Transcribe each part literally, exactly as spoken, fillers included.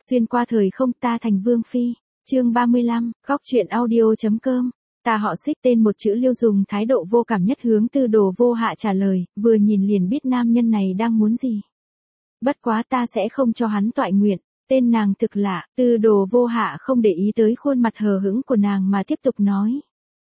Xuyên qua thời không, ta thành vương phi. Chương ba mươi lăm, góc truyện audio.com. Ta họ Xích, tên một chữ Liêu, dùng thái độ vô cảm nhất hướng Tư Đồ Vô Hạ trả lời, vừa nhìn liền biết nam nhân này đang muốn gì. Bất quá ta sẽ không cho hắn toại nguyện. Tên nàng thực lạ. Tư Đồ Vô Hạ không để ý tới khuôn mặt hờ hững của nàng mà tiếp tục nói.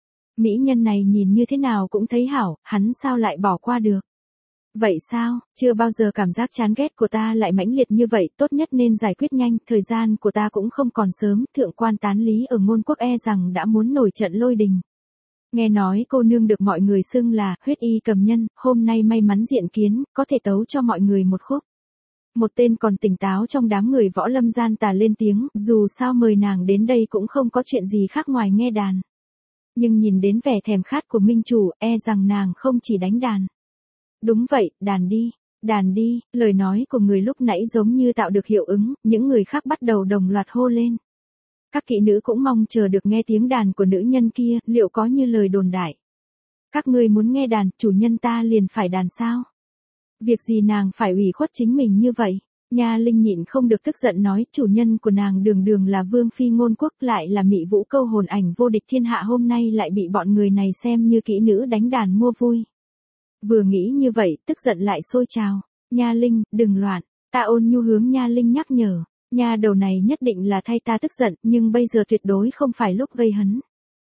Mỹ nhân này nhìn như thế nào cũng thấy hảo, hắn sao lại bỏ qua được. Vậy sao, chưa bao giờ cảm giác chán ghét của ta lại mãnh liệt như vậy, tốt nhất nên giải quyết nhanh, thời gian của ta cũng không còn sớm, thượng quan tán lý ở ngôn quốc e rằng đã muốn nổi trận lôi đình. Nghe nói cô nương được mọi người xưng là huyết y cầm nhân, hôm nay may mắn diện kiến, có thể tấu cho mọi người một khúc. Một tên còn tỉnh táo trong đám người võ lâm gian tà lên tiếng, dù sao mời nàng đến đây cũng không có chuyện gì khác ngoài nghe đàn. Nhưng nhìn đến vẻ thèm khát của minh chủ, e rằng nàng không chỉ đánh đàn. Đúng vậy, đàn đi, đàn đi, lời nói của người lúc nãy giống như tạo được hiệu ứng, những người khác bắt đầu đồng loạt hô lên. Các kỹ nữ cũng mong chờ được nghe tiếng đàn của nữ nhân kia, liệu có như lời đồn đại. Các ngươi muốn nghe đàn, chủ nhân ta liền phải đàn sao? Việc gì nàng phải ủy khuất chính mình như vậy? Nha Linh nhịn không được tức giận nói, chủ nhân của nàng đường đường là vương phi ngôn quốc, lại là mị vũ câu hồn ảnh vô địch thiên hạ, hôm nay lại bị bọn người này xem như kỹ nữ đánh đàn mua vui. Vừa nghĩ như vậy, tức giận lại sôi trào. Nha Linh, đừng loạn. Ta ôn nhu hướng Nha Linh nhắc nhở. Nha đầu này nhất định là thay ta tức giận, nhưng bây giờ tuyệt đối không phải lúc gây hấn.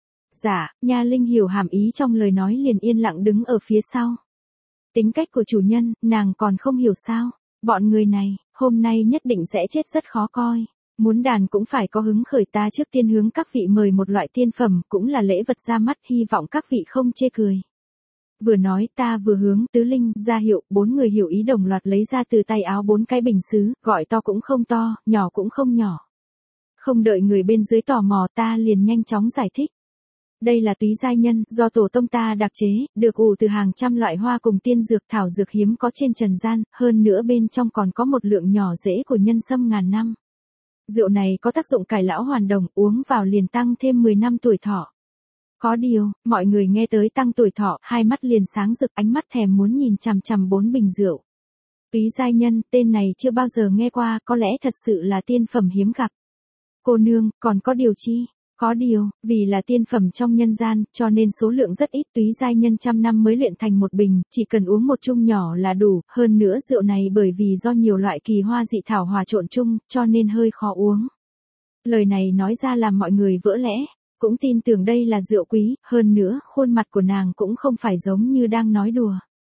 Dạ, Nha Linh hiểu hàm ý trong lời nói liền yên lặng đứng ở phía sau. Tính cách của chủ nhân, nàng còn không hiểu sao. Bọn người này, hôm nay nhất định sẽ chết rất khó coi. Muốn đàn cũng phải có hứng khởi, ta trước tiên hướng các vị mời một loại tiên phẩm, cũng là lễ vật ra mắt, hy vọng các vị không chê cười. Vừa nói ta vừa hướng Tứ Linh ra hiệu, bốn người hiểu ý đồng loạt lấy ra từ tay áo bốn cái bình sứ, gọi to cũng không to, nhỏ cũng không nhỏ. Không đợi người bên dưới tò mò, ta liền nhanh chóng giải thích. Đây là túy giai nhân, do tổ tông ta đặc chế, được ủ từ hàng trăm loại hoa cùng tiên dược thảo dược hiếm có trên trần gian, hơn nữa bên trong còn có một lượng nhỏ rễ của nhân sâm ngàn năm. Rượu này có tác dụng cải lão hoàn đồng, uống vào liền tăng thêm mười năm tuổi thọ. Có điều, mọi người nghe tới tăng tuổi thọ, hai mắt liền sáng rực, ánh mắt thèm muốn nhìn chằm chằm bốn bình rượu. Túy giai nhân, tên này chưa bao giờ nghe qua, có lẽ thật sự là tiên phẩm hiếm gặp. Cô nương, còn có điều chi? Có điều, vì là tiên phẩm trong nhân gian, cho nên số lượng rất ít, túy giai nhân trăm năm mới luyện thành một bình, chỉ cần uống một chung nhỏ là đủ, hơn nữa rượu này bởi vì do nhiều loại kỳ hoa dị thảo hòa trộn chung, cho nên hơi khó uống. Lời này nói ra làm mọi người vỡ lẽ. Cũng tin tưởng đây là rượu quý, hơn nữa, khuôn mặt của nàng cũng không phải giống như đang nói đùa.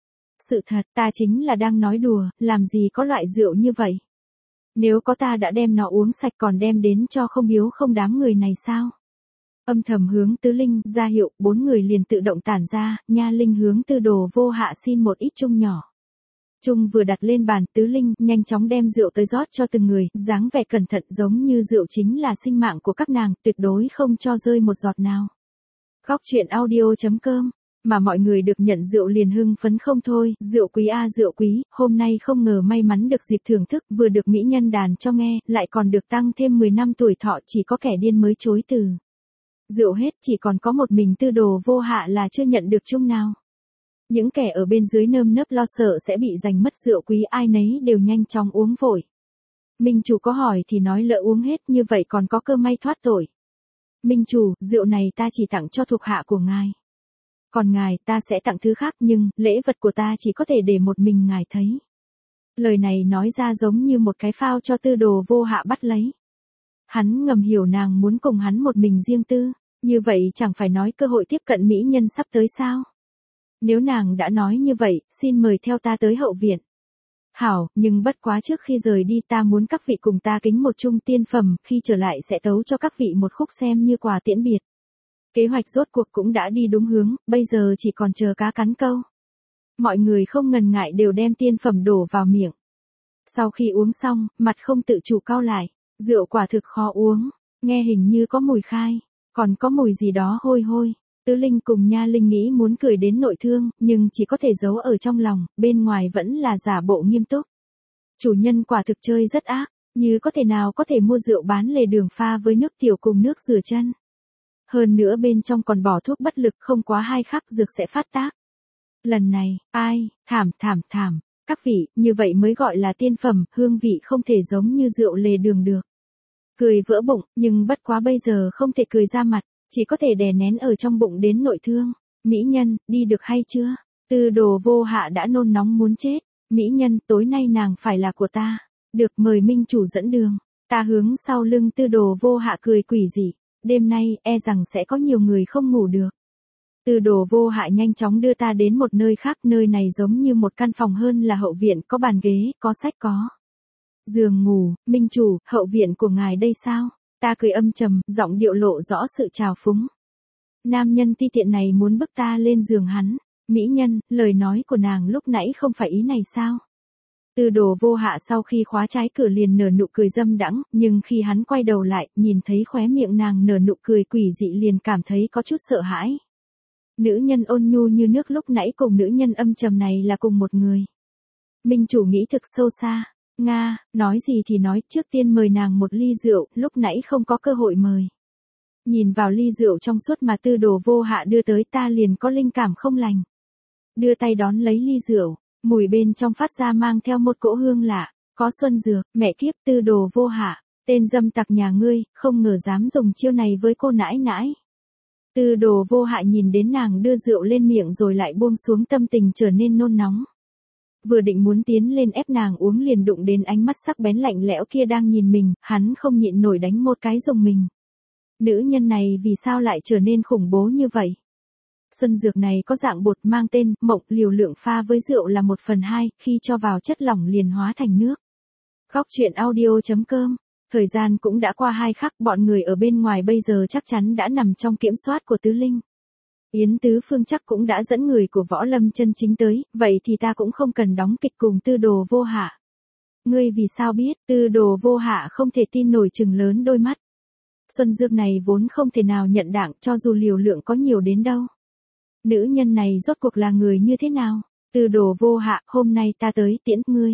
Sự thật, ta chính là đang nói đùa, làm gì có loại rượu như vậy. Nếu có ta đã đem nó uống sạch còn đem đến cho không biếu không đám người này sao? Âm thầm hướng Tứ Linh ra hiệu, bốn người liền tự động tản ra, Nha Linh hướng Tư Đồ Vô Hạ xin một ít chung nhỏ. Chung vừa đặt lên bàn, Tứ Linh nhanh chóng đem rượu tới rót cho từng người, dáng vẻ cẩn thận giống như rượu chính là sinh mạng của các nàng, tuyệt đối không cho rơi một giọt nào. Góc truyện audio.com, mà mọi người được nhận rượu liền hưng phấn không thôi, rượu quý a rượu quý, hôm nay không ngờ may mắn được dịp thưởng thức, vừa được mỹ nhân đàn cho nghe, lại còn được tăng thêm mười năm tuổi thọ, chỉ có kẻ điên mới chối từ. Rượu hết, chỉ còn có một mình Tư Đồ Vô Hạ là chưa nhận được chung nào. Những kẻ ở bên dưới nơm nớp lo sợ sẽ bị giành mất rượu quý, ai nấy đều nhanh chóng uống vội. Minh chủ có hỏi thì nói lỡ uống hết, như vậy còn có cơ may thoát tội. Minh chủ, rượu này ta chỉ tặng cho thuộc hạ của ngài. Còn ngài, ta sẽ tặng thứ khác, nhưng lễ vật của ta chỉ có thể để một mình ngài thấy. Lời này nói ra giống như một cái phao cho Tư Đồ Vô Hạ bắt lấy. Hắn ngầm hiểu nàng muốn cùng hắn một mình riêng tư, như vậy chẳng phải nói cơ hội tiếp cận mỹ nhân sắp tới sao? Nếu nàng đã nói như vậy, xin mời theo ta tới hậu viện. Hảo, nhưng bất quá trước khi rời đi ta muốn các vị cùng ta kính một chung tiên phẩm, khi trở lại sẽ tấu cho các vị một khúc xem như quà tiễn biệt. Kế hoạch rốt cuộc cũng đã đi đúng hướng, bây giờ chỉ còn chờ cá cắn câu. Mọi người không ngần ngại đều đem tiên phẩm đổ vào miệng. Sau khi uống xong, mặt không tự chủ cau lại, rượu quả thực khó uống, nghe hình như có mùi khai, còn có mùi gì đó hôi hôi. Tứ Linh cùng Nha Linh nghĩ muốn cười đến nội thương, nhưng chỉ có thể giấu ở trong lòng, bên ngoài vẫn là giả bộ nghiêm túc. Chủ nhân quả thực chơi rất ác, như có thể nào có thể mua rượu bán lề đường pha với nước tiểu cùng nước rửa chân. Hơn nữa bên trong còn bỏ thuốc bất lực, không quá hai khắc dược sẽ phát tác. Lần này, ai, thảm thảm thảm, các vị, như vậy mới gọi là tiên phẩm, hương vị không thể giống như rượu lề đường được. cười vỡ bụng, nhưng bất quá bây giờ không thể cười ra mặt, chỉ có thể đè nén ở trong bụng đến nội thương. Mỹ nhân, đi được hay chưa? Tư Đồ Vô Hạ đã nôn nóng muốn chết. Mỹ nhân, tối nay nàng phải là của ta. Được, mời minh chủ dẫn đường. Ta hướng sau lưng Tư Đồ Vô Hạ cười quỷ dị. Đêm nay, e rằng sẽ có nhiều người không ngủ được. Tư Đồ Vô Hạ nhanh chóng đưa ta đến một nơi khác, nơi này giống như một căn phòng hơn là hậu viện, có bàn ghế, có sách có giường ngủ. Minh chủ, hậu viện của ngài đây sao? Ta cười âm trầm, giọng điệu lộ rõ sự trào phúng. Nam nhân ti tiện này muốn bức ta lên giường hắn. Mỹ nhân, lời nói của nàng lúc nãy không phải ý này sao? Tư Đồ Vô Hạ sau khi khóa trái cửa liền nở nụ cười dâm đãng, nhưng khi hắn quay đầu lại, nhìn thấy khóe miệng nàng nở nụ cười quỷ dị liền cảm thấy có chút sợ hãi. Nữ nhân ôn nhu như nước lúc nãy cùng nữ nhân âm trầm này là cùng một người. Minh chủ nghĩ thực sâu xa. Nga, nói gì thì nói, trước tiên mời nàng một ly rượu, lúc nãy không có cơ hội mời. Nhìn vào ly rượu trong suốt mà Tư Đồ Vô Hạ đưa tới, ta liền có linh cảm không lành. Đưa tay đón lấy ly rượu, mùi bên trong phát ra mang theo một cỗ hương lạ, có xuân dược. Mẹ kiếp, Tư Đồ Vô Hạ, tên dâm tặc nhà ngươi, không ngờ dám dùng chiêu này với cô nãi nãi. Tư Đồ Vô Hạ nhìn đến nàng đưa rượu lên miệng rồi lại buông xuống, tâm tình trở nên nôn nóng. Vừa định muốn tiến lên ép nàng uống liền đụng đến ánh mắt sắc bén lạnh lẽo kia đang nhìn mình, hắn không nhịn nổi đánh một cái dùng mình. Nữ nhân này vì sao lại trở nên khủng bố như vậy? Xuân dược này có dạng bột mang tên mộng, liều lượng pha với rượu là một phần hai, khi cho vào chất lỏng liền hóa thành nước. Góc truyện audio chấm com. Thời gian cũng đã qua hai khắc, bọn người ở bên ngoài bây giờ chắc chắn đã nằm trong kiểm soát của Tứ Linh. Yến Tứ Phương chắc cũng đã dẫn người của Võ Lâm chân chính tới, vậy thì ta cũng không cần đóng kịch cùng Tư Đồ Vô Hạ. Ngươi vì sao biết? Tư Đồ Vô Hạ không thể tin nổi, trừng lớn đôi mắt. Xuân dược này vốn không thể nào nhận đặng, cho dù liều lượng có nhiều đến đâu. Nữ nhân này rốt cuộc là người như thế nào? Tư Đồ Vô Hạ, hôm nay ta tới tiễn ngươi.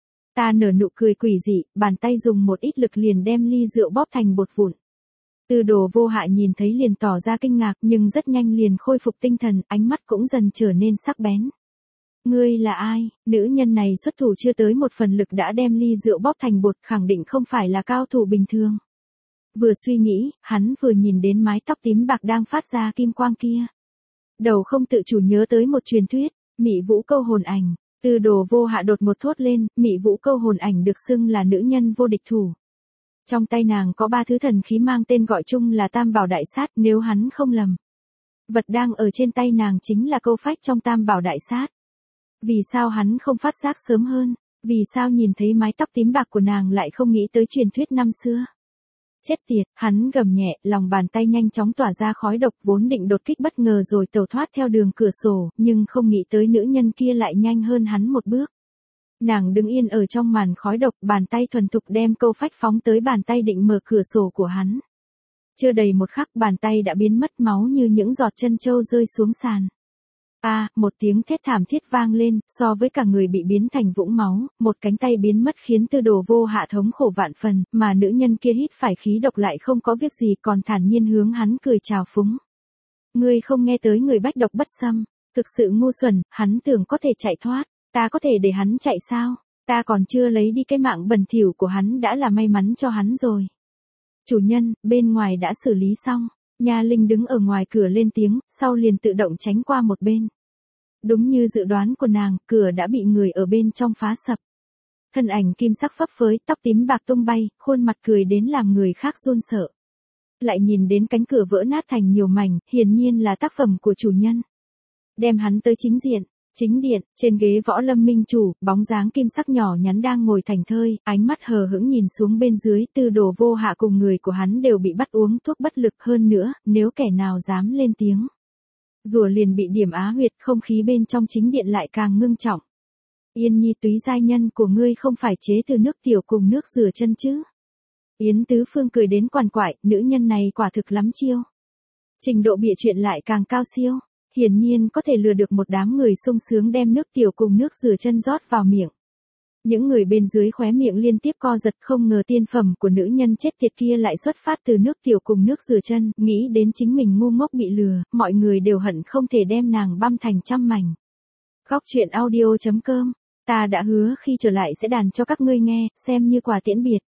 Ta nở nụ cười quỷ dị, bàn tay dùng một ít lực liền đem ly rượu bóp thành bột vụn. Tư Đồ Vô Hạ nhìn thấy liền tỏ ra kinh ngạc, nhưng rất nhanh liền khôi phục tinh thần, ánh mắt cũng dần trở nên sắc bén. Ngươi là ai? Nữ nhân này xuất thủ chưa tới một phần lực đã đem ly rượu bóp thành bột, khẳng định không phải là cao thủ bình thường. Vừa suy nghĩ, hắn vừa nhìn đến mái tóc tím bạc đang phát ra kim quang kia. Đầu không tự chủ nhớ tới một truyền thuyết, Mị Vũ Câu Hồn Ảnh. Tư Đồ Vô Hạ đột một thốt lên, Mị Vũ Câu Hồn Ảnh được xưng là nữ nhân vô địch thủ. Trong tay nàng có ba thứ thần khí mang tên gọi chung là Tam Bảo Đại Sát, nếu hắn không lầm. Vật đang ở trên tay nàng chính là câu phách trong Tam Bảo Đại Sát. Vì sao hắn không phát giác sớm hơn? Vì sao nhìn thấy mái tóc tím bạc của nàng lại không nghĩ tới truyền thuyết năm xưa? Chết tiệt, hắn gầm nhẹ, lòng bàn tay nhanh chóng tỏa ra khói độc, vốn định đột kích bất ngờ rồi tẩu thoát theo đường cửa sổ, nhưng không nghĩ tới nữ nhân kia lại nhanh hơn hắn một bước. Nàng đứng yên ở trong màn khói độc, bàn tay thuần thục đem câu phách phóng tới bàn tay định mở cửa sổ của hắn. Chưa đầy một khắc bàn tay đã biến mất, máu như những giọt chân châu rơi xuống sàn. A, à, một tiếng thét thảm thiết vang lên, so với cả người bị biến thành vũng máu, một cánh tay biến mất khiến Tư Đồ Vô Hạ thống khổ vạn phần, mà nữ nhân kia hít phải khí độc lại không có việc gì, còn thản nhiên hướng hắn cười chào phúng. Ngươi không nghe tới người bách độc bất xâm, thực sự ngu xuẩn, hắn tưởng có thể chạy thoát, ta có thể để hắn chạy sao? Ta còn chưa lấy đi cái mạng bẩn thỉu của hắn đã là may mắn cho hắn rồi. Chủ nhân, bên ngoài đã xử lý xong. Nha Linh đứng ở ngoài cửa lên tiếng, sau liền tự động tránh qua một bên. Đúng như dự đoán của nàng, cửa đã bị người ở bên trong phá sập. Thân ảnh kim sắc phấp phới, tóc tím bạc tung bay, khuôn mặt cười đến làm người khác run sợ. Lại nhìn đến cánh cửa vỡ nát thành nhiều mảnh, hiển nhiên là tác phẩm của chủ nhân. Đem hắn tới chính diện. Chính điện, trên ghế Võ Lâm minh chủ, bóng dáng kim sắc nhỏ nhắn đang ngồi thảnh thơi, ánh mắt hờ hững nhìn xuống bên dưới. Tư Đồ Vô Hạ cùng người của hắn đều bị bắt uống thuốc bất lực, hơn nữa, nếu kẻ nào dám lên tiếng, rùa liền bị điểm á huyệt. Không khí bên trong chính điện lại càng ngưng trọng. Yên Nhi, túy giai nhân của ngươi không phải chế từ nước tiểu cùng nước rửa chân chứ? Yến Tứ Phương cười đến quằn quại, nữ nhân này quả thực lắm chiêu. Trình độ bịa chuyện lại càng cao siêu. Hiển nhiên có thể lừa được một đám người sung sướng đem nước tiểu cùng nước rửa chân rót vào miệng. Những người bên dưới khóe miệng liên tiếp co giật, không ngờ tiên phẩm của nữ nhân chết tiệt kia lại xuất phát từ nước tiểu cùng nước rửa chân, nghĩ đến chính mình ngu ngốc bị lừa, mọi người đều hận không thể đem nàng băm thành trăm mảnh. Góc truyện audio chấm com, ta đã hứa khi trở lại sẽ đàn cho các ngươi nghe, xem như quà tiễn biệt.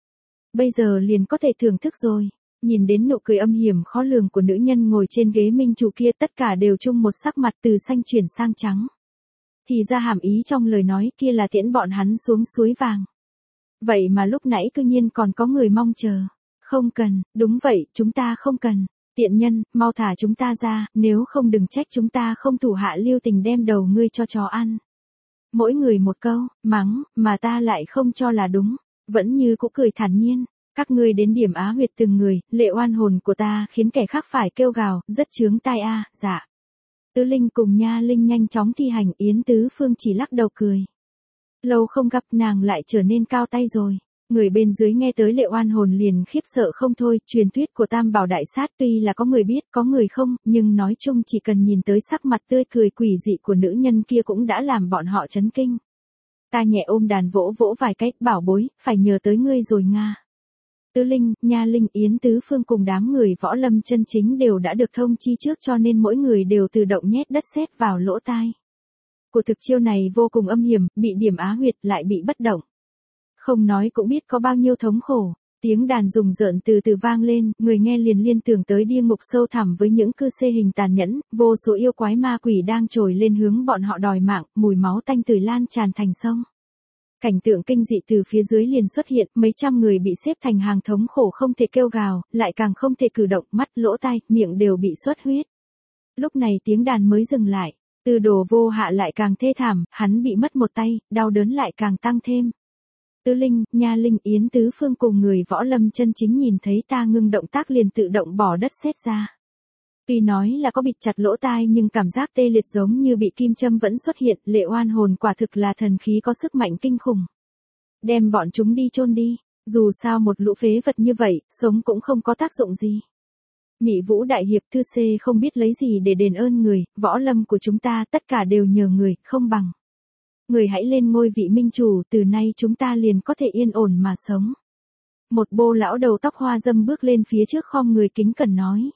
Bây giờ liền có thể thưởng thức rồi. Nhìn đến nụ cười âm hiểm khó lường của nữ nhân ngồi trên ghế minh chủ kia, tất cả đều chung một sắc mặt từ xanh chuyển sang trắng. Thì ra hàm ý trong lời nói kia là tiễn bọn hắn xuống suối vàng. Vậy mà lúc nãy cư nhiên còn có người mong chờ. Không cần, đúng vậy, chúng ta không cần. Tiện nhân, mau thả chúng ta ra, nếu không đừng trách chúng ta không thủ hạ lưu tình đem đầu ngươi cho chó ăn. Mỗi người một câu, mắng, mà ta lại không cho là đúng. Vẫn như cũ cười thản nhiên. Các ngươi đến điểm á huyệt từng người, lệ oan hồn của ta khiến kẻ khác phải kêu gào, rất chướng tai a, dạ. Tứ Linh cùng Nha Linh nhanh chóng thi hành, Yến Tứ Phương chỉ lắc đầu cười. Lâu không gặp nàng lại trở nên cao tay rồi. Người bên dưới nghe tới lệ oan hồn liền khiếp sợ không thôi, truyền thuyết của Tam Bảo Đại Sát tuy là có người biết, có người không, nhưng nói chung chỉ cần nhìn tới sắc mặt tươi cười quỷ dị của nữ nhân kia cũng đã làm bọn họ chấn kinh. Ta nhẹ ôm đàn vỗ vỗ vài cách, bảo bối, phải nhờ tới ngươi rồi Nga. Tứ Linh, Nha Linh, Yến Tứ Phương cùng đám người võ lâm chân chính đều đã được thông chi trước, cho nên mỗi người đều tự động nhét đất sét vào lỗ tai. Của thực chiêu này vô cùng âm hiểm, bị điểm á huyệt lại bị bất động. Không nói cũng biết có bao nhiêu thống khổ. Tiếng đàn rùng rợn từ từ vang lên, người nghe liền liên tưởng tới địa ngục sâu thẳm với những cư xê hình tàn nhẫn, vô số yêu quái ma quỷ đang trồi lên hướng bọn họ đòi mạng, mùi máu tanh tưởi lan tràn thành sông. Cảnh tượng kinh dị từ phía dưới liền xuất hiện, mấy trăm người bị xếp thành hàng thống khổ không thể kêu gào, lại càng không thể cử động, mắt, lỗ tai, miệng đều bị xuất huyết. Lúc này tiếng đàn mới dừng lại, Tư Đồ Vô Hạ lại càng thê thảm, hắn bị mất một tay, đau đớn lại càng tăng thêm. Tứ Linh, Nha Linh, Yến Tứ Phương cùng người võ lâm chân chính nhìn thấy ta ngưng động tác liền tự động bỏ đất sét ra. Tuy nói là có bịt chặt lỗ tai nhưng cảm giác tê liệt giống như bị kim châm vẫn xuất hiện, lệ oan hồn quả thực là thần khí có sức mạnh kinh khủng. Đem bọn chúng đi chôn đi, dù sao một lũ phế vật như vậy, sống cũng không có tác dụng gì. Mị Vũ Đại Hiệp Thư C không biết lấy gì để đền ơn người, võ lâm của chúng ta tất cả đều nhờ người, không bằng. Người hãy lên ngôi vị minh chủ, từ nay chúng ta liền có thể yên ổn mà sống. Một bô lão đầu tóc hoa dâm bước lên phía trước khom người kính cẩn nói.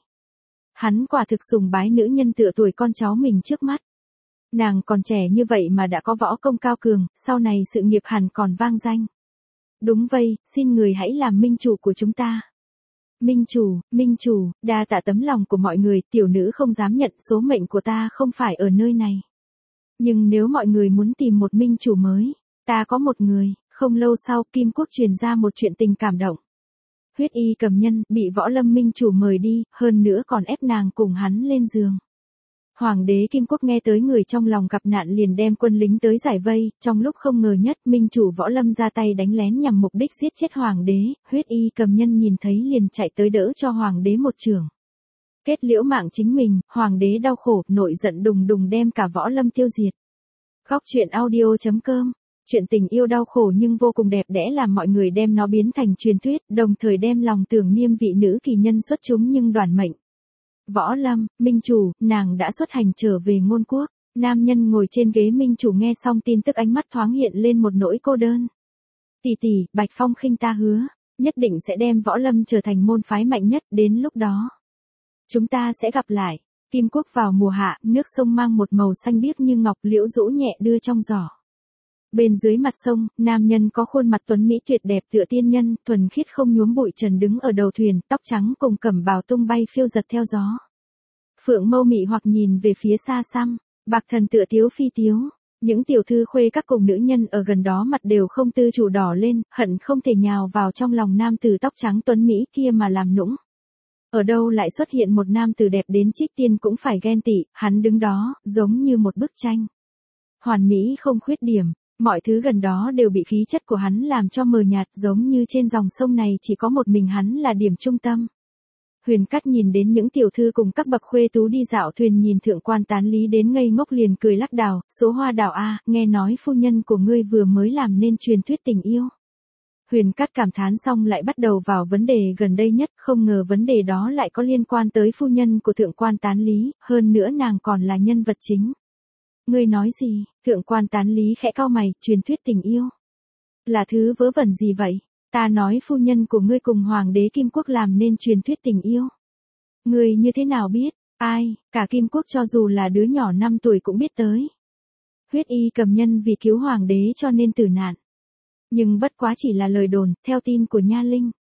Hắn quả thực sùng bái nữ nhân tựa tuổi con cháu mình trước mắt. Nàng còn trẻ như vậy mà đã có võ công cao cường, sau này sự nghiệp hẳn còn vang danh. Đúng vậy, xin người hãy làm minh chủ của chúng ta. Minh chủ, minh chủ, đa tạ tấm lòng của mọi người, tiểu nữ không dám nhận, số mệnh của ta không phải ở nơi này. Nhưng nếu mọi người muốn tìm một minh chủ mới, ta có một người. Không lâu sau, Kim Quốc truyền ra một chuyện tình cảm động. Huyết Y Cầm Nhân bị võ lâm minh chủ mời đi, hơn nữa còn ép nàng cùng hắn lên giường. Hoàng đế Kim Quốc nghe tới người trong lòng gặp nạn liền đem quân lính tới giải vây, trong lúc không ngờ nhất minh chủ võ lâm ra tay đánh lén nhằm mục đích giết chết hoàng đế, Huyết Y Cầm Nhân nhìn thấy liền chạy tới đỡ cho hoàng đế một chưởng. Kết liễu mạng chính mình, hoàng đế đau khổ, nổi giận đùng đùng đem cả võ lâm tiêu diệt. Góc truyện audio chấm com. Chuyện tình yêu đau khổ nhưng vô cùng đẹp đẽ làm mọi người đem nó biến thành truyền thuyết, đồng thời đem lòng tưởng niêm vị nữ kỳ nhân xuất chúng nhưng đoản mệnh. Võ lâm, minh chủ, nàng đã xuất hành trở về ngôn quốc. Nam nhân ngồi trên ghế minh chủ nghe xong tin tức ánh mắt thoáng hiện lên một nỗi cô đơn. Tỷ tỷ, Bạch Phong khinh ta hứa, nhất định sẽ đem võ lâm trở thành môn phái mạnh nhất, đến lúc đó chúng ta sẽ gặp lại. Kim Quốc vào mùa hạ, nước sông mang một màu xanh biếc như ngọc, liễu rũ nhẹ đưa trong giỏ. Bên dưới mặt sông, nam nhân có khuôn mặt tuấn mỹ tuyệt đẹp tựa tiên nhân, thuần khiết không nhuốm bụi trần đứng ở đầu thuyền, tóc trắng cùng cẩm bào tung bay phiêu giật theo gió. Phượng mâu mị hoặc nhìn về phía xa xăm, bạc thần tựa tiếu phi tiếu. Những tiểu thư khuê các cùng nữ nhân ở gần đó mặt đều không tự chủ đỏ lên, hận không thể nhào vào trong lòng nam tử tóc trắng tuấn mỹ kia mà làm nũng. Ở đâu lại xuất hiện một nam tử đẹp đến trích tiên cũng phải ghen tị, hắn đứng đó, giống như một bức tranh. Hoàn mỹ không khuyết điểm, mọi thứ gần đó đều bị khí chất của hắn làm cho mờ nhạt, giống như trên dòng sông này chỉ có một mình hắn là điểm trung tâm. Huyền Cát nhìn đến những tiểu thư cùng các bậc khuê tú đi dạo thuyền nhìn thượng quan Tán Lý đến ngây ngốc liền cười lắc đảo, số hoa đảo a, nghe nói phu nhân của ngươi vừa mới làm nên truyền thuyết tình yêu. Huyền Cát cảm thán xong lại bắt đầu vào vấn đề gần đây nhất, không ngờ vấn đề đó lại có liên quan tới phu nhân của thượng quan Tán Lý, hơn nữa nàng còn là nhân vật chính. Ngươi nói gì? Thượng quan Tán Lý khẽ cau mày, truyền thuyết tình yêu. Là thứ vớ vẩn gì vậy? Ta nói phu nhân của ngươi cùng hoàng đế Kim Quốc làm nên truyền thuyết tình yêu. Ngươi như thế nào biết? Ai, cả Kim Quốc cho dù là đứa nhỏ năm tuổi cũng biết tới. Huyết Y Cầm Nhân vì cứu hoàng đế cho nên tử nạn. Nhưng bất quá chỉ là lời đồn, theo tin của Nha Linh.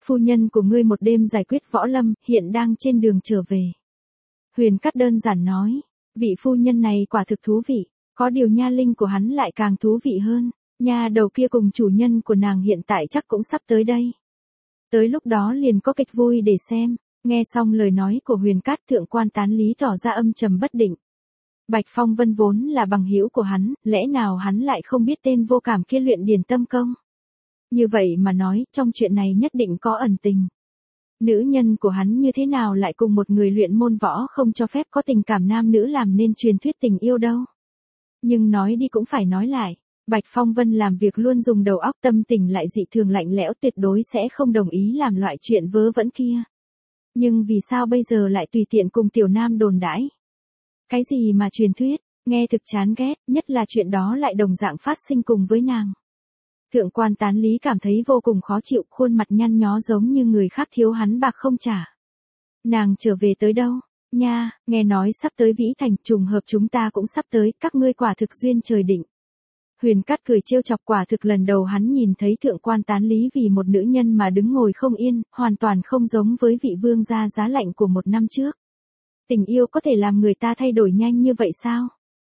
Phu nhân của ngươi một đêm giải quyết võ lâm, hiện đang trên đường trở về. Huyền Cát đơn giản nói, vị phu nhân này quả thực thú vị, có điều nha linh của hắn lại càng thú vị hơn, nha đầu kia cùng chủ nhân của nàng hiện tại chắc cũng sắp tới đây. Tới lúc đó liền có kịch vui để xem. Nghe xong lời nói của Huyền Cát, thượng quan Tán Lý tỏ ra âm trầm bất định. Bạch Phong Vân vốn là bằng hữu của hắn, lẽ nào hắn lại không biết tên vô cảm kia luyện điền tâm công? Như vậy mà nói, trong chuyện này nhất định có ẩn tình. Nữ nhân của hắn như thế nào lại cùng một người luyện môn võ không cho phép có tình cảm nam nữ làm nên truyền thuyết tình yêu đâu? Nhưng nói đi cũng phải nói lại, Bạch Phong Vân làm việc luôn dùng đầu óc, tâm tình lại dị thường lạnh lẽo, tuyệt đối sẽ không đồng ý làm loại chuyện vớ vẩn kia. Nhưng vì sao bây giờ lại tùy tiện cùng tiểu nam đồn đãi? Cái gì mà truyền thuyết, nghe thực chán ghét, nhất là chuyện đó lại đồng dạng phát sinh cùng với nàng. Thượng quan Tán Lý cảm thấy vô cùng khó chịu, khuôn mặt nhăn nhó giống như người khác thiếu hắn bạc không trả. Nàng trở về tới đâu? Nha, nghe nói sắp tới Vĩ Thành, trùng hợp chúng ta cũng sắp tới, các ngươi quả thực duyên trời định. Huyền Cát cười trêu chọc, quả thực lần đầu hắn nhìn thấy thượng quan Tán Lý vì một nữ nhân mà đứng ngồi không yên, hoàn toàn không giống với vị vương gia giá lạnh của một năm trước. Tình yêu có thể làm người ta thay đổi nhanh như vậy sao?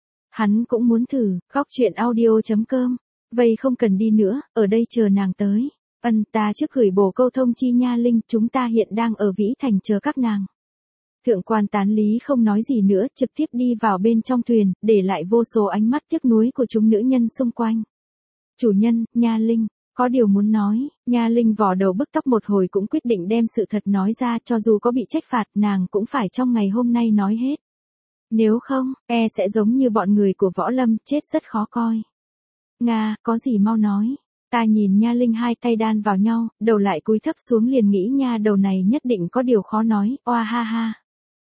Hắn cũng muốn thử, góc truyện audio chấm com. Vậy không cần đi nữa, ở đây chờ nàng tới. Ân, ta trước gửi bổ câu thông chi nha linh, chúng ta hiện đang ở Vĩ Thành chờ các nàng. Thượng quan Tán Lý không nói gì nữa, trực tiếp đi vào bên trong thuyền, để lại vô số ánh mắt tiếc nuối của chúng nữ nhân xung quanh. Chủ nhân, nha linh, có điều muốn nói, nha linh vò đầu bứt tóc một hồi cũng quyết định đem sự thật nói ra, cho dù có bị trách phạt, nàng cũng phải trong ngày hôm nay nói hết. Nếu không, e sẽ giống như bọn người của võ lâm, chết rất khó coi. Nga, có gì mau nói. Ta nhìn nha linh hai tay đan vào nhau, đầu lại cúi thấp xuống liền nghĩ nha đầu này nhất định có điều khó nói, oa ha ha.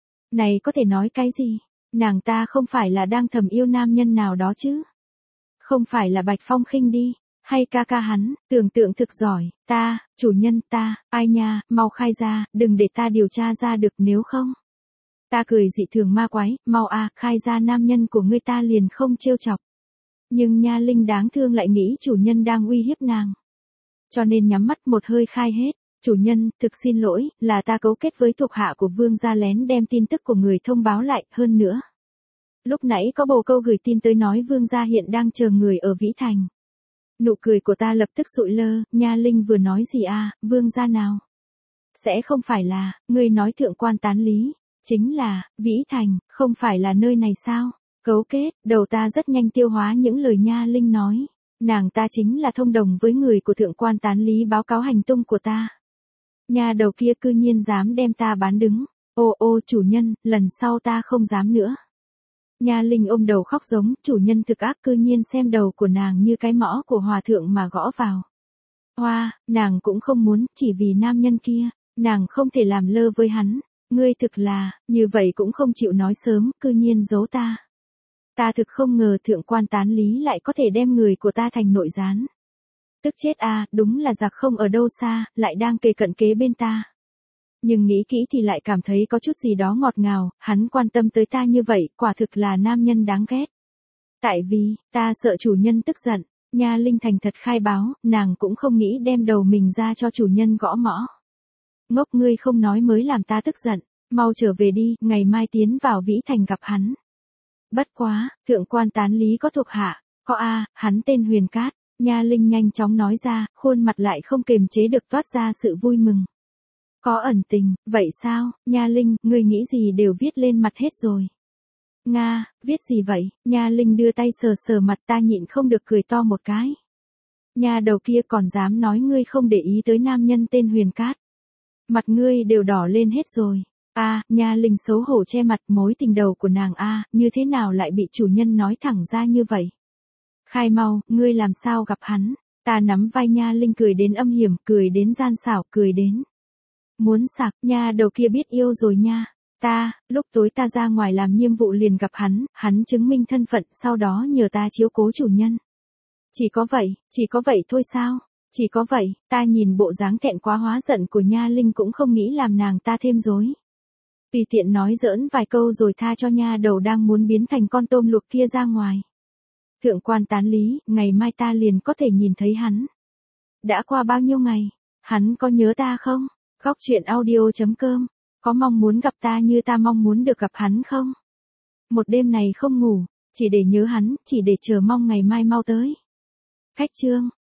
Này có thể nói cái gì? Nàng ta không phải là đang thầm yêu nam nhân nào đó chứ? Không phải là Bạch Phong Khinh đi, hay ca ca hắn, tưởng tượng thực giỏi, ta, chủ nhân ta, ai nha, mau khai ra, đừng để ta điều tra ra được nếu không. Ta cười dị thường ma quái, mau a, khai ra nam nhân của ngươi ta liền không trêu chọc. Nhưng nha linh đáng thương lại nghĩ chủ nhân đang uy hiếp nàng. Cho nên nhắm mắt một hơi khai hết. Chủ nhân, thực xin lỗi, là ta cấu kết với thuộc hạ của vương gia lén đem tin tức của người thông báo lại, hơn nữa. Lúc nãy có bồ câu gửi tin tới nói vương gia hiện đang chờ người ở Vĩ Thành. Nụ cười của ta lập tức sụi lơ, nha linh vừa nói gì à, vương gia nào? Sẽ không phải là, ngươi nói thượng quan Tán Lý, chính là, Vĩ Thành, không phải là nơi này sao? Cấu kết, đầu ta rất nhanh tiêu hóa những lời nha linh nói. Nàng ta chính là thông đồng với người của thượng quan Tán Lý báo cáo hành tung của ta. Nhà đầu kia cư nhiên dám đem ta bán đứng. Ô ô chủ nhân, lần sau ta không dám nữa. Nha linh ôm đầu khóc giống, chủ nhân thực ác, cư nhiên xem đầu của nàng như cái mõ của hòa thượng mà gõ vào. Hoa, nàng cũng không muốn, chỉ vì nam nhân kia, nàng không thể làm lơ với hắn. Ngươi thực là, như vậy cũng không chịu nói sớm, cư nhiên giấu ta. Ta thực không ngờ thượng quan Tán Lý lại có thể đem người của ta thành nội gián. Tức chết a, à, đúng là giặc không ở đâu xa, lại đang kề cận kế bên ta. Nhưng nghĩ kỹ thì lại cảm thấy có chút gì đó ngọt ngào, hắn quan tâm tới ta như vậy, quả thực là nam nhân đáng ghét. Tại vì, ta sợ chủ nhân tức giận, nha linh thành thật khai báo, nàng cũng không nghĩ đem đầu mình ra cho chủ nhân gõ mõ. Ngốc ngươi không nói mới làm ta tức giận, mau trở về đi, ngày mai tiến vào Vĩ Thành gặp hắn. Bất quá, thượng quan Tán Lý có thuộc hạ, có a, hắn tên Huyền Cát. Nha linh nhanh chóng nói ra, khuôn mặt lại không kềm chế được toát ra sự vui mừng. Có ẩn tình, vậy sao, nha linh, ngươi nghĩ gì đều viết lên mặt hết rồi. Nga, viết gì vậy, nha linh đưa tay sờ sờ mặt, ta nhịn không được cười to một cái. Nha đầu kia còn dám nói ngươi không để ý tới nam nhân tên Huyền Cát. Mặt ngươi đều đỏ lên hết rồi. A, à, nha linh xấu hổ che mặt, mối tình đầu của nàng a, à, như thế nào lại bị chủ nhân nói thẳng ra như vậy. Khai mau, ngươi làm sao gặp hắn? Ta nắm vai nha linh cười đến âm hiểm, cười đến gian xảo, cười đến. Muốn sạc, nha đầu kia biết yêu rồi nha. Ta, lúc tối ta ra ngoài làm nhiệm vụ liền gặp hắn, hắn chứng minh thân phận, sau đó nhờ ta chiếu cố chủ nhân. Chỉ có vậy, chỉ có vậy thôi sao? Chỉ có vậy, ta nhìn bộ dáng thẹn quá hóa giận của nha linh cũng không nghĩ làm nàng ta thêm rối. Tùy tiện nói giỡn vài câu rồi tha cho nha đầu đang muốn biến thành con tôm luộc kia ra ngoài. Thượng quan Tán Lý, ngày mai ta liền có thể nhìn thấy hắn. Đã qua bao nhiêu ngày? Hắn có nhớ ta không? Góc truyện audio.com. Có mong muốn gặp ta như ta mong muốn được gặp hắn không? Một đêm này không ngủ, chỉ để nhớ hắn, chỉ để chờ mong ngày mai mau tới. Khách chương.